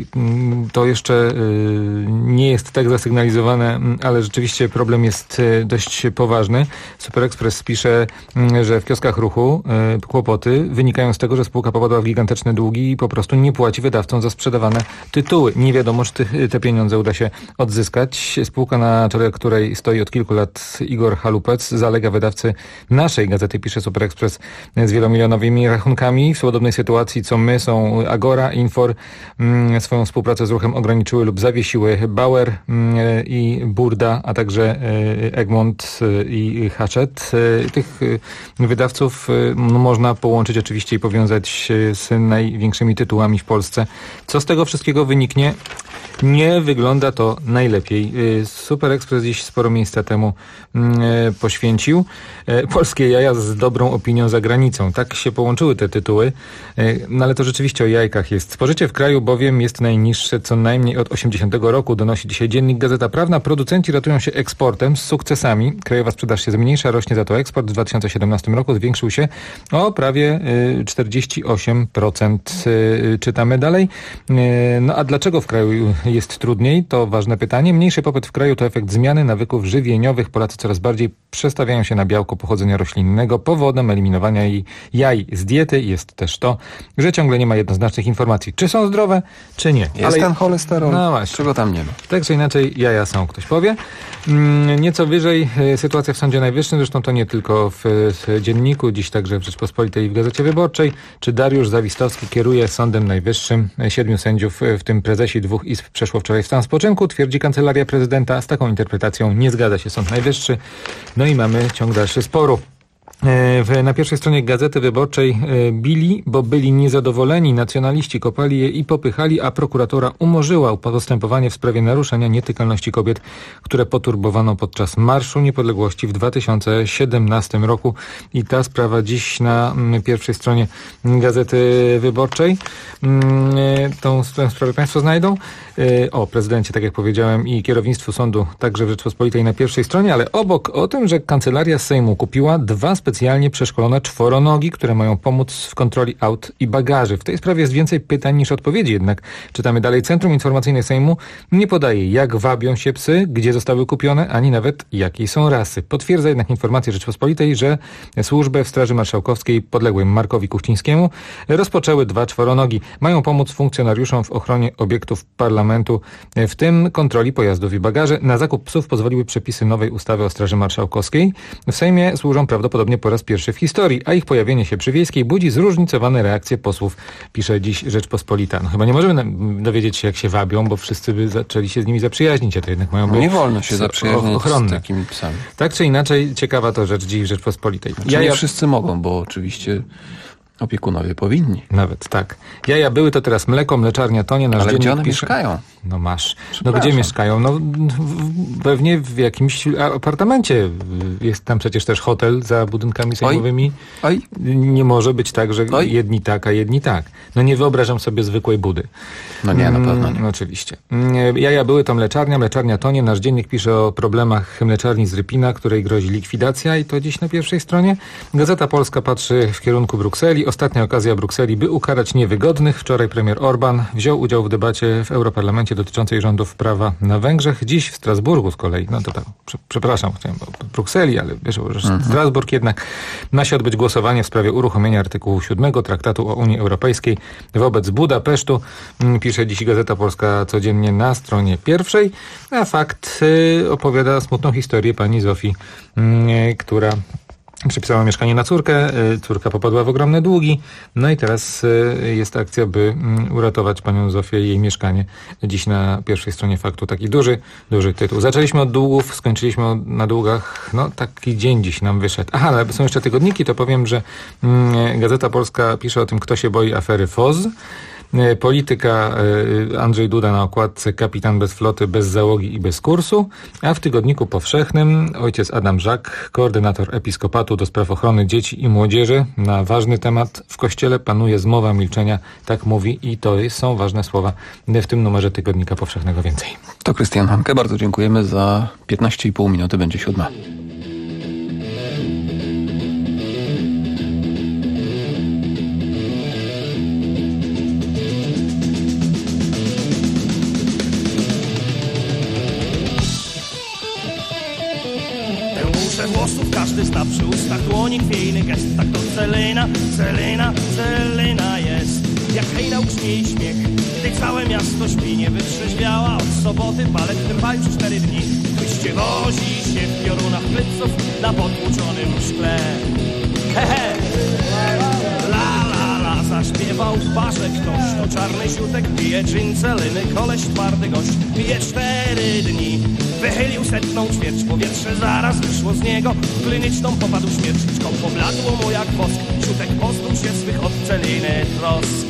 to jeszcze nie jest tak zasygnalizowane, ale rzeczywiście problem jest dość poważny. Super Express pisze, że w kioskach Ruchu kłopoty wynikają z tego, że spółka popadła w gigantyczne długi i po prostu nie płaci wydawcom za sprzedawane tytuły. Nie wiadomo, czy te pieniądze uda się odzyskać. Spółka, na czele której stoi od kilku lat Igor Chalupec, zalega wydawcy naszej gazety, pisze Super Express, z wielomilionowymi rachunkami. W podobnej sytuacji co my są Agora, Infor. Swoją współpracę z Ruchem ograniczyły lub zawiesiły Bauer i Burda, a także Egmont i Hachette. Tych wydawców można połączyć oczywiście i powiązać z największymi tytułami w Polsce. Co z tego wszystkiego wyniknie? Nie wygląda to najlepiej. Super Express dziś sporo miejsca temu poświęcił. Polskie jaja z dobrą opinią za granicą. Tak się połączyły te tytuły. No ale to rzeczywiście o jajkach jest. Spożycie w kraju bowiem jest najniższe co najmniej od 80 roku, donosi dzisiaj dziennik Gazeta Prawna. Producenci ratują się eksportem z sukcesami. Krajowa sprzedaż się zmniejsza, rośnie za to eksport. W 2017 roku zwiększył się o prawie 48%. Czytamy dalej. No a dlaczego w kraju jest trudniej? To ważne pytanie. Mniejszy popyt w kraju to efekt zmiany nawyków żywieniowych. Polacy coraz bardziej przestawiają się na białko pochodzenia roślinnego. Powodem eliminowania jaj z diety jest też to, że ciągle nie ma jednoznacznych informacji, czy są zdrowe, czy nie. Jest ten cholesterol, no właśnie. czego tam nie ma. Tak czy inaczej, jaja są, ktoś powie. Nieco wyżej sytuacja w Sądzie Najwyższym, zresztą to nie tylko w Dzienniku, dziś także w Rzeczpospolitej i w Gazecie Wyborczej. Czy Dariusz Zawistowski kieruje Sądem Najwyższym? 7 sędziów, w tym prezesi 2 izb, przeszło wczoraj w stan spoczynku, twierdzi Kancelaria Prezydenta. Z taką interpretacją nie zgadza się Sąd Najwyższy. No i mamy ciąg dalszy sporu. Na pierwszej stronie Gazety Wyborczej bili, bo byli niezadowoleni. Nacjonaliści kopali je i popychali, a prokuratura umorzyła postępowanie w sprawie naruszenia nietykalności kobiet, które poturbowano podczas Marszu Niepodległości w 2017 roku. I ta sprawa dziś na pierwszej stronie Gazety Wyborczej. Tą sprawę Państwo znajdą. O prezydencie, tak jak powiedziałem, i kierownictwu sądu także w Rzeczpospolitej na pierwszej stronie, ale obok o tym, że Kancelaria Sejmu kupiła 2 specjalnie przeszkolone czworonogi, które mają pomóc w kontroli aut i bagaży. W tej sprawie jest więcej pytań niż odpowiedzi, jednak czytamy dalej. Centrum Informacyjne Sejmu nie podaje, jak wabią się psy, gdzie zostały kupione, ani nawet jakiej są rasy. Potwierdza jednak informację Rzeczpospolitej, że służbę w Straży Marszałkowskiej podległej Markowi Kuchcińskiemu rozpoczęły 2 czworonogi. Mają pomóc funkcjonariuszom w ochronie obiektów parlamentu, w tym kontroli pojazdów i bagaży. Na zakup psów pozwoliły przepisy nowej ustawy o Straży Marszałkowskiej. W Sejmie służą prawdopodobnie po raz pierwszy w historii, a ich pojawienie się przy Wiejskiej budzi zróżnicowane reakcje posłów, pisze dziś Rzeczpospolita. No chyba nie możemy dowiedzieć się, jak się wabią, bo wszyscy by zaczęli się z nimi zaprzyjaźnić, a to jednak mają być nie wolno się zaprzyjaźnić ochronne. z takimi psami. Tak czy inaczej, ciekawa to rzecz dziś w Rzeczpospolitej. Nie wszyscy mogą, bo oczywiście opiekunowie powinni. Nawet tak. Jaja były, to teraz mleko, mleczarnia Tonie. Ale gdzie one mieszkają? No masz. No gdzie mieszkają? No pewnie w jakimś apartamencie. Jest tam przecież też hotel za budynkami sejmowymi. Oj. Nie może być tak, że jedni tak, a jedni tak. No nie wyobrażam sobie zwykłej budy. No nie, na pewno nie. No, oczywiście. Jaja były, to mleczarnia Tonie. Nasz dziennik pisze o problemach mleczarni z Rypina, której grozi likwidacja i to dziś na pierwszej stronie. Gazeta Polska patrzy w kierunku Brukseli. Ostatnia okazja Brukseli, by ukarać niewygodnych. Wczoraj premier Orban wziął udział w debacie w Europarlamencie dotyczącej rządów prawa na Węgrzech. Dziś w Strasburgu z kolei, no to tak, przepraszam, chciałem o Brukseli, ale wiesz, że Strasburg jednak ma się odbyć głosowanie w sprawie uruchomienia artykułu 7 Traktatu o Unii Europejskiej wobec Budapesztu. Pisze dziś Gazeta Polska codziennie na stronie 1. A Fakt opowiada smutną historię pani Zofii, która przypisała mieszkanie na córkę, córka popadła w ogromne długi, no i teraz jest akcja, by uratować panią Zofię i jej mieszkanie. Dziś na pierwszej stronie Faktu taki duży tytuł. Zaczęliśmy od długów, skończyliśmy na długach, no taki dzień dziś nam wyszedł. Aha, ale są jeszcze tygodniki, to powiem, że Gazeta Polska pisze o tym, kto się boi afery FOZ. Polityka Andrzej Duda na okładce, kapitan bez floty, bez załogi i bez kursu, a w Tygodniku Powszechnym ojciec Adam Żak, koordynator Episkopatu do spraw ochrony dzieci i młodzieży. Na ważny temat w Kościele panuje zmowa milczenia, tak mówi i to są ważne słowa w tym numerze Tygodnika Powszechnego. Więcej. To Krystian Hanke, bardzo dziękujemy. Za 15,5 minuty będzie 7. Włosów każdy zna przy ustach dłoni chwiejny gest. Tak to Celina jest. Jak hejna ucznie i śmiech, gdy całe miasto śpi. Nie wytrzeźwiała od soboty, balet trwa już 4 dni. Wyście wozi się w piorunach pleców na potłuczonym szkle. Hehe, la, zaśpiewał w barze ktoś. To czarny siutek pije gin Celiny, koleś twardy gość. Pije 4 dni. Wychylił setną ćwierć, powietrze zaraz wyszło z niego. W kliniczną popadł śmierć, czką pobladło mu jak wosk. Siutek pozbył się swych od Celiny trosk.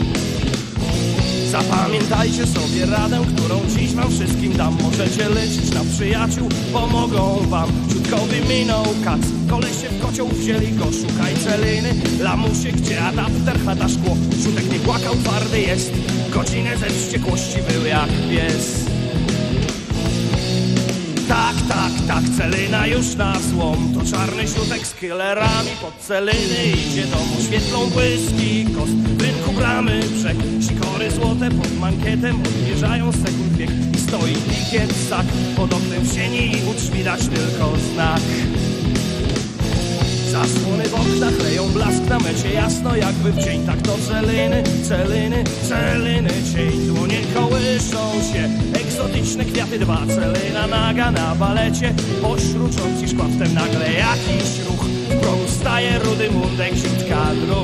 Zapamiętajcie sobie radę, którą dziś wam wszystkim dam. Możecie liczyć na przyjaciół, pomogą wam. Ciutkowy minął kac, kolesie w kocioł wzięli go. Szukaj Celiny, lamusie, gdzie adapter, chata, szkło. Siutek nie płakał, twardy jest. Godzinę ze wściekłości był jak pies. Tak, tak, Celina już na złom. To czarny środek z killerami pod Celiny idzie domu. Świetlą błyski kost, w rynku bramy brzeg. Sikory złote pod mankietem odmierzają sekund bieg. I stoi pikiet sak pod oknem w sieni i u drzwi widać tylko znak. Zasłony w oknach leją blask na mecie, jasno jakby w dzień. Tak to Celiny, Celiny, Celiny cień. Dłonie kołyszą się, egzotyczne kwiaty dwa. Celina naga na balecie, pośród rządzi szkła. Wtem nagle jakiś ruch, w progu staje rudy mundek, ziutka druh.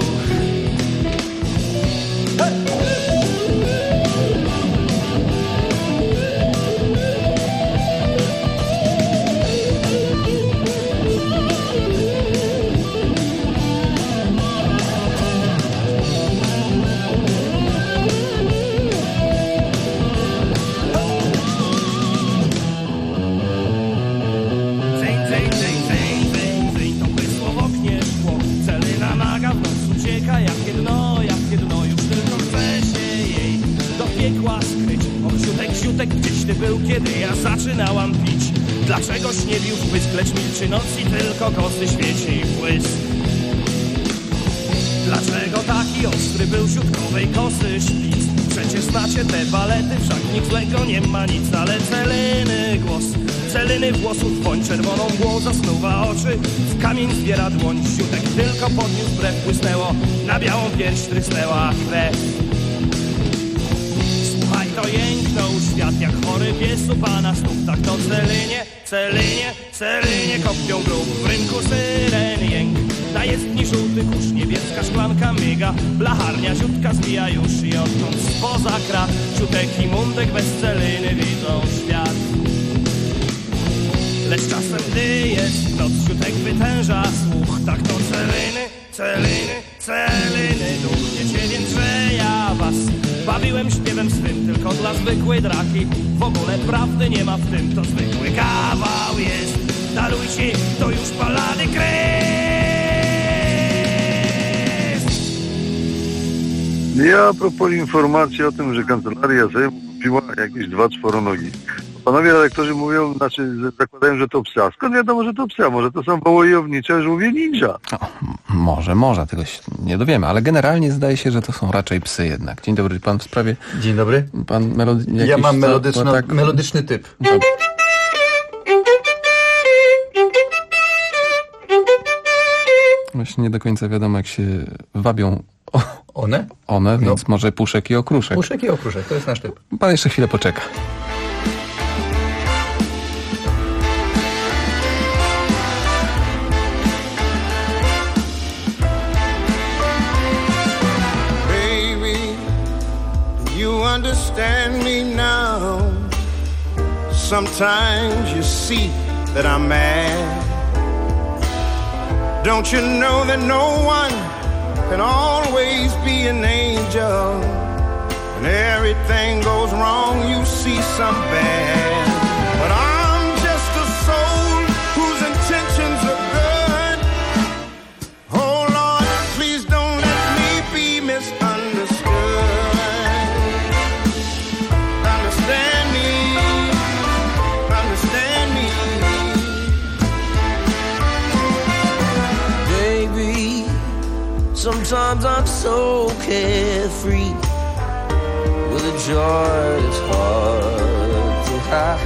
Gdzieś ty był, kiedy ja zaczynałam pić? Dlaczegoś nie bił w pysk, lecz milczy noc i tylko kosy świeci błysk? Dlaczego taki ostry był środkowej kosy szpic? Przecież znacie te balety, wszak nic złego nie ma nic. Ale Celiny głos, Celiny włosów woń, czerwoną mgłą zasnuwa oczy, w kamień zbiera dłoń. Siutek tylko podniósł brew, błysnęło, na białą pierś trysnęła krew. To jęknął świat jak chory pies u pana stóp. Tak to Celinie, Celinie, Celinie kopią grób. W rynku syren jęk, na jezdni żółty kurz. Niebieska szklanka myga, blacharnia ziutka zwija już. I odtąd spoza krat Ciutek i mundek bez Celiny widzą świat. Lecz czasem, gdy jest noc, Ciutek wytęża słuch. Tak to Celiny, Celiny, Celiny duchniecie, więc że ja was bawiłem śpiewem swym tylko dla zwykłej draki. W ogóle prawdy nie ma w tym, to zwykły kawał jest. Darujcie, to już ballady kres. Ja a propos informacji o tym, że kancelaria Sejmu kupiła jakieś 2 czworonogi. Panowie redaktorzy mówią, znaczy zakładają, że to psy. A skąd wiadomo, że to psy? A może to są wołojownicze żółwie ninja? Może, tego się nie dowiemy, ale generalnie zdaje się, że to są raczej psy jednak. Dzień dobry, pan w sprawie... Dzień dobry. Pan ja mam melodyczny typ. Właśnie nie do końca wiadomo, jak się wabią one, więc może Puszek i Okruszek. Puszek i Okruszek, to jest nasz typ. Pan jeszcze chwilę poczeka. Understand me now. Sometimes you see that I'm mad. Don't you know that no one can always be an angel? When everything goes wrong, you see some bad. But I'm just a soul whose intentions are good. Oh Lord, please don't let me be misunderstood. Sometimes I'm so carefree, with a joy that's hard to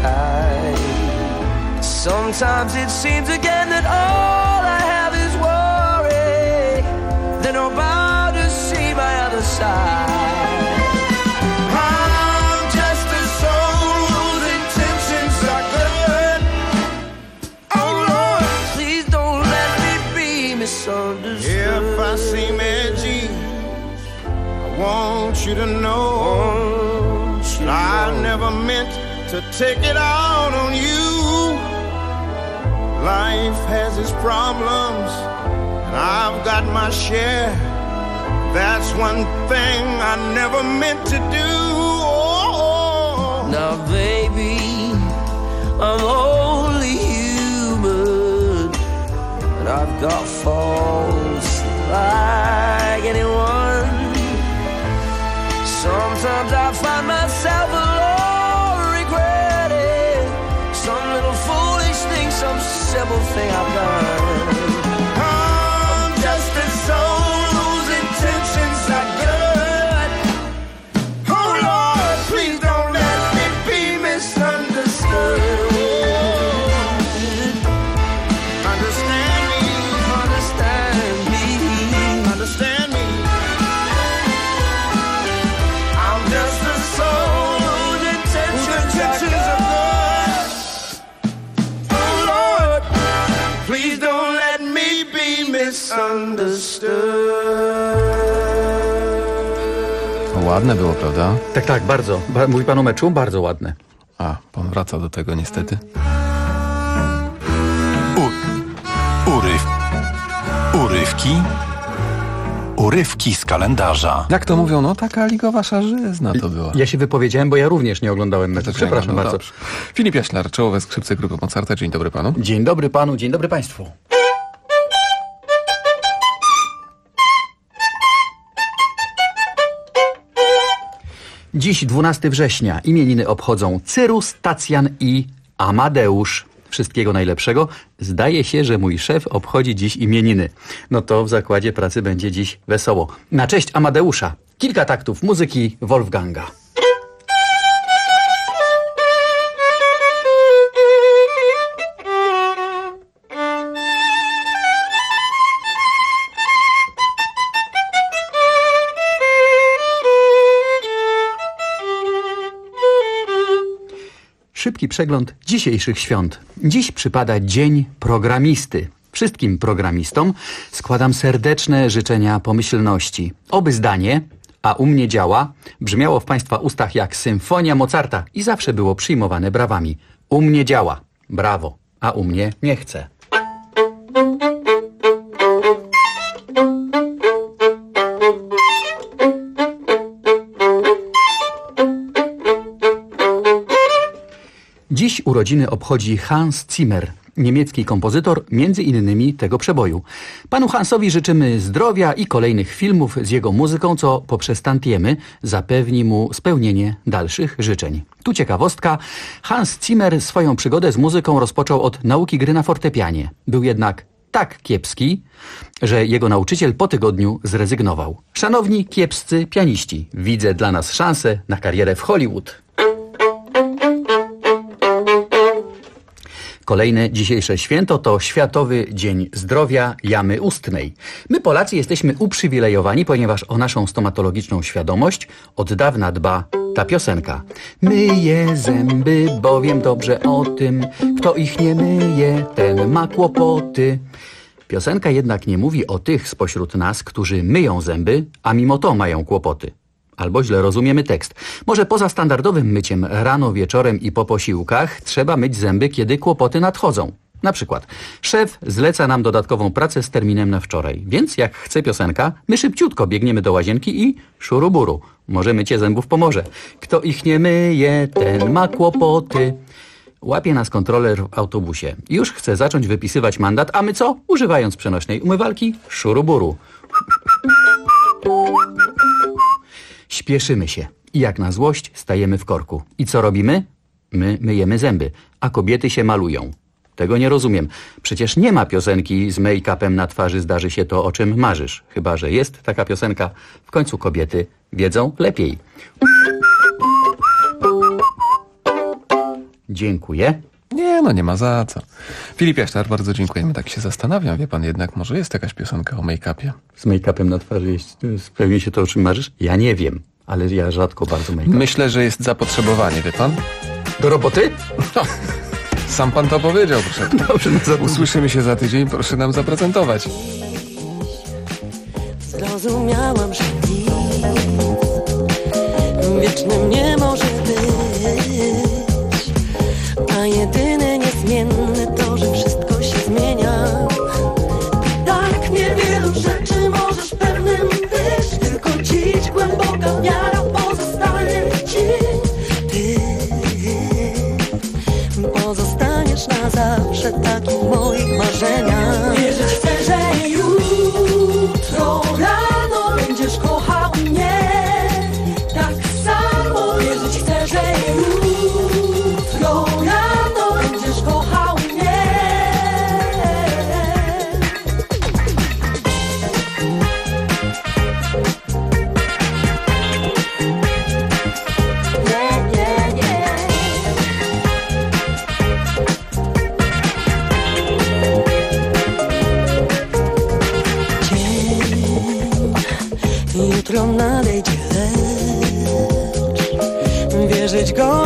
hide. Sometimes it seems again that all I have is worry, then I'm about to see my other side. I'm just a soul whose intentions are good. Oh Lord, please don't let me be misunderstood. If I seem edgy, I want you to know I never meant to take it out on you. Life has its problems, and I've got my share. That's one thing I never meant to do. Oh. Now, baby, I'm only human, and I've got faults like anyone. Sometimes I find myself alone regretting some little foolish thing say I've done. I'm just a soul whose intentions are good. Oh Lord, please don't let me be misunderstood. Understand me, understand me, understand me. I'm just a soul whose intentions are good. Oh Lord, please don't let me be misunderstood. Ładne było, prawda? Tak, tak, bardzo. Mówi pan o meczu? Bardzo ładne. A, pan wraca do tego niestety. Urywki z kalendarza. Jak to mówią, no taka ligowa szarzyzna to była. Ja się wypowiedziałem, bo ja również nie oglądałem meczu. Przepraszam bardzo. Dobrze. Filip Jaślar, czołowe skrzypce grupy Mozarta. Dzień dobry panu. Dzień dobry panu, dzień dobry państwu. Dziś 12 września imieniny obchodzą Cyrus, Tacjan i Amadeusz. Wszystkiego najlepszego. Zdaje się, że mój szef obchodzi dziś imieniny. No to w zakładzie pracy będzie dziś wesoło. Na cześć Amadeusza. Kilka taktów muzyki Wolfganga. Szybki przegląd dzisiejszych świąt. Dziś przypada Dzień Programisty. Wszystkim programistom składam serdeczne życzenia pomyślności. Oby zdanie, a u mnie działa, brzmiało w państwa ustach jak symfonia Mozarta i zawsze było przyjmowane brawami. U mnie działa, brawo, a u mnie nie chce. Dziś urodziny obchodzi Hans Zimmer, niemiecki kompozytor, między innymi tego przeboju. Panu Hansowi życzymy zdrowia i kolejnych filmów z jego muzyką, co poprzez tantiemy zapewni mu spełnienie dalszych życzeń. Tu ciekawostka. Hans Zimmer swoją przygodę z muzyką rozpoczął od nauki gry na fortepianie. Był jednak tak kiepski, że jego nauczyciel po tygodniu zrezygnował. Szanowni kiepscy pianiści, widzę dla nas szansę na karierę w Hollywood. Kolejne dzisiejsze święto to Światowy Dzień Zdrowia Jamy Ustnej. My Polacy jesteśmy uprzywilejowani, ponieważ o naszą stomatologiczną świadomość od dawna dba ta piosenka. Myję zęby, bo wiem dobrze o tym, kto ich nie myje, ten ma kłopoty. Piosenka jednak nie mówi o tych spośród nas, którzy myją zęby, a mimo to mają kłopoty. Albo źle rozumiemy tekst. Może poza standardowym myciem rano, wieczorem i po posiłkach trzeba myć zęby, kiedy kłopoty nadchodzą. Na przykład szef zleca nam dodatkową pracę z terminem na wczoraj. Więc jak chce piosenka, my szybciutko biegniemy do łazienki i szuruburu. Może mycie zębów pomoże. Kto ich nie myje, ten ma kłopoty. Łapie nas kontroler w autobusie. Już chce zacząć wypisywać mandat, a my co? Używając przenośnej umywalki, szuruburu. Śpieszymy się i jak na złość stajemy w korku. I co robimy? My myjemy zęby, a kobiety się malują. Tego nie rozumiem. Przecież nie ma piosenki z make-upem na twarzy zdarzy się to, o czym marzysz. Chyba że jest taka piosenka. W końcu kobiety wiedzą lepiej. Dziękuję. Nie, no nie ma za co. Filip Jaślar, bardzo dziękujemy. Tak się zastanawiam, wie pan jednak, może jest jakaś piosenka o make-upie? Z make-upem na twarzy spełni się to, o czym marzysz? Ja nie wiem, ale ja rzadko bardzo make-up. Myślę, że jest zapotrzebowanie, wie pan? Do roboty? No, sam pan to powiedział, proszę. Dobrze, usłyszymy się za tydzień, proszę nam zaprezentować. Zrozumiałam, że nic wiecznym nie może być, a jedyne niezmienne to, że wszystko się zmienia. Tak niewielu rzeczy możesz pewnym być, tylko dziś głęboka wiara pozostanie ci. Ty pozostaniesz na zawsze taki w moich marzeniach. Wierzyć chcę, że jutro rano będziesz kochał mnie tak samo. Wierzyć chcę, że jutro rano będziesz kochał mnie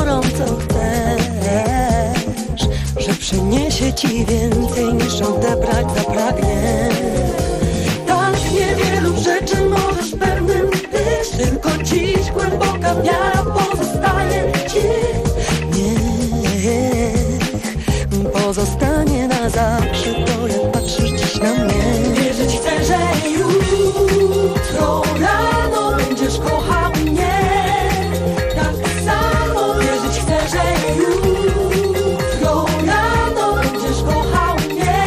gorąco chcesz, że przyniesie ci więcej niż odebrać zapragnie. Tak niewielu rzeczy możesz pewnym być, tylko dziś głęboka wiara pozostaje ci. Niech pozostanie na zawsze to, jak patrzysz dziś na mnie. Wierzyć chcę, że jutro rano będziesz kochał mnie. Tak samo wierzyć chcę, że jutro rano będziesz kochał mnie.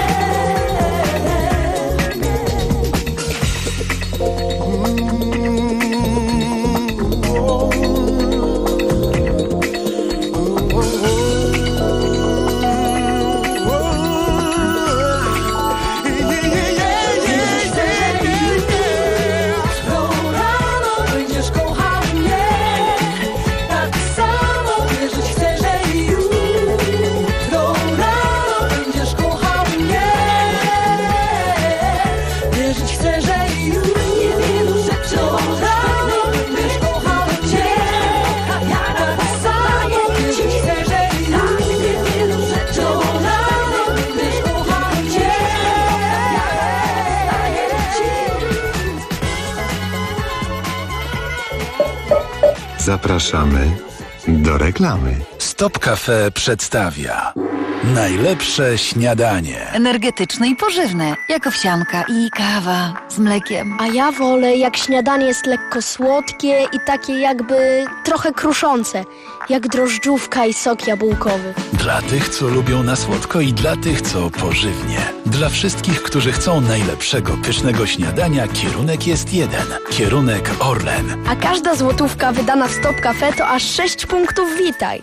Zapraszamy do reklamy. Stop Cafe przedstawia najlepsze śniadanie. Energetyczne i pożywne, jak owsianka i kawa z mlekiem. A ja wolę, jak śniadanie jest lekko słodkie i takie jakby trochę kruszące, jak drożdżówka i sok jabłkowy. Dla tych, co lubią na słodko i dla tych, co pożywnie. Dla wszystkich, którzy chcą najlepszego, pysznego śniadania, kierunek jest jeden. Kierunek Orlen. A każda złotówka wydana w Stop Cafe to aż 6 punktów Witaj.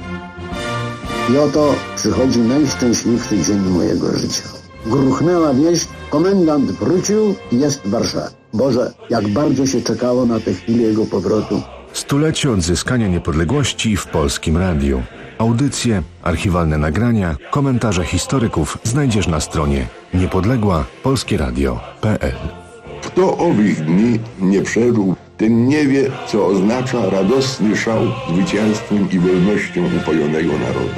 I oto przychodzi najszczęśliwszy dzień mojego życia. Gruchnęła wieść, komendant wrócił i jest w Warszawie. Boże, jak bardzo się czekało na tę chwilę jego powrotu. Stulecie odzyskania niepodległości w Polskim Radiu. Audycje, archiwalne nagrania, komentarze historyków znajdziesz na stronie niepodległapolskieradio.pl. Kto owych dni nie przeżył, ten nie wie, co oznacza radosny szał zwycięstwem i wolnością upojonego narodu.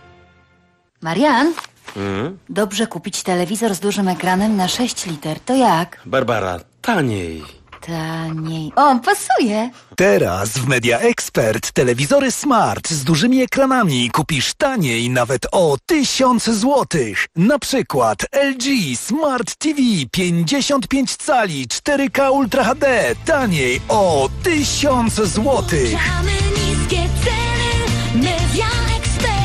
Marian? Dobrze kupić telewizor z dużym ekranem na 6 liter. To jak? Barbara, taniej. Taniej. O, pasuje. Teraz w Media Expert telewizory smart z dużymi ekranami kupisz taniej nawet o 1000 złotych. Na przykład LG Smart TV 55 cali 4K Ultra HD taniej o 1000 złotych. Niskie ceny, Media Expert.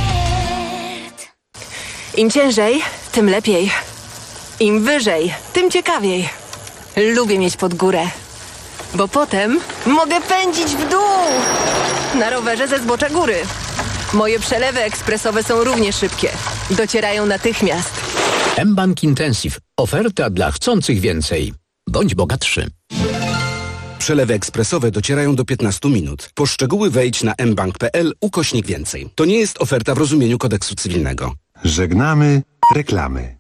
Im ciężej, tym lepiej. Im wyżej, tym ciekawiej. Lubię mieć pod górę, bo potem mogę pędzić w dół na rowerze ze zbocza góry. Moje przelewy ekspresowe są równie szybkie. Docierają natychmiast. mBank Intensive. Oferta dla chcących więcej. Bądź bogatszy. Przelewy ekspresowe docierają do 15 minut. Po szczegóły wejdź na mbank.pl/więcej. To nie jest oferta w rozumieniu kodeksu cywilnego. Żegnamy reklamy.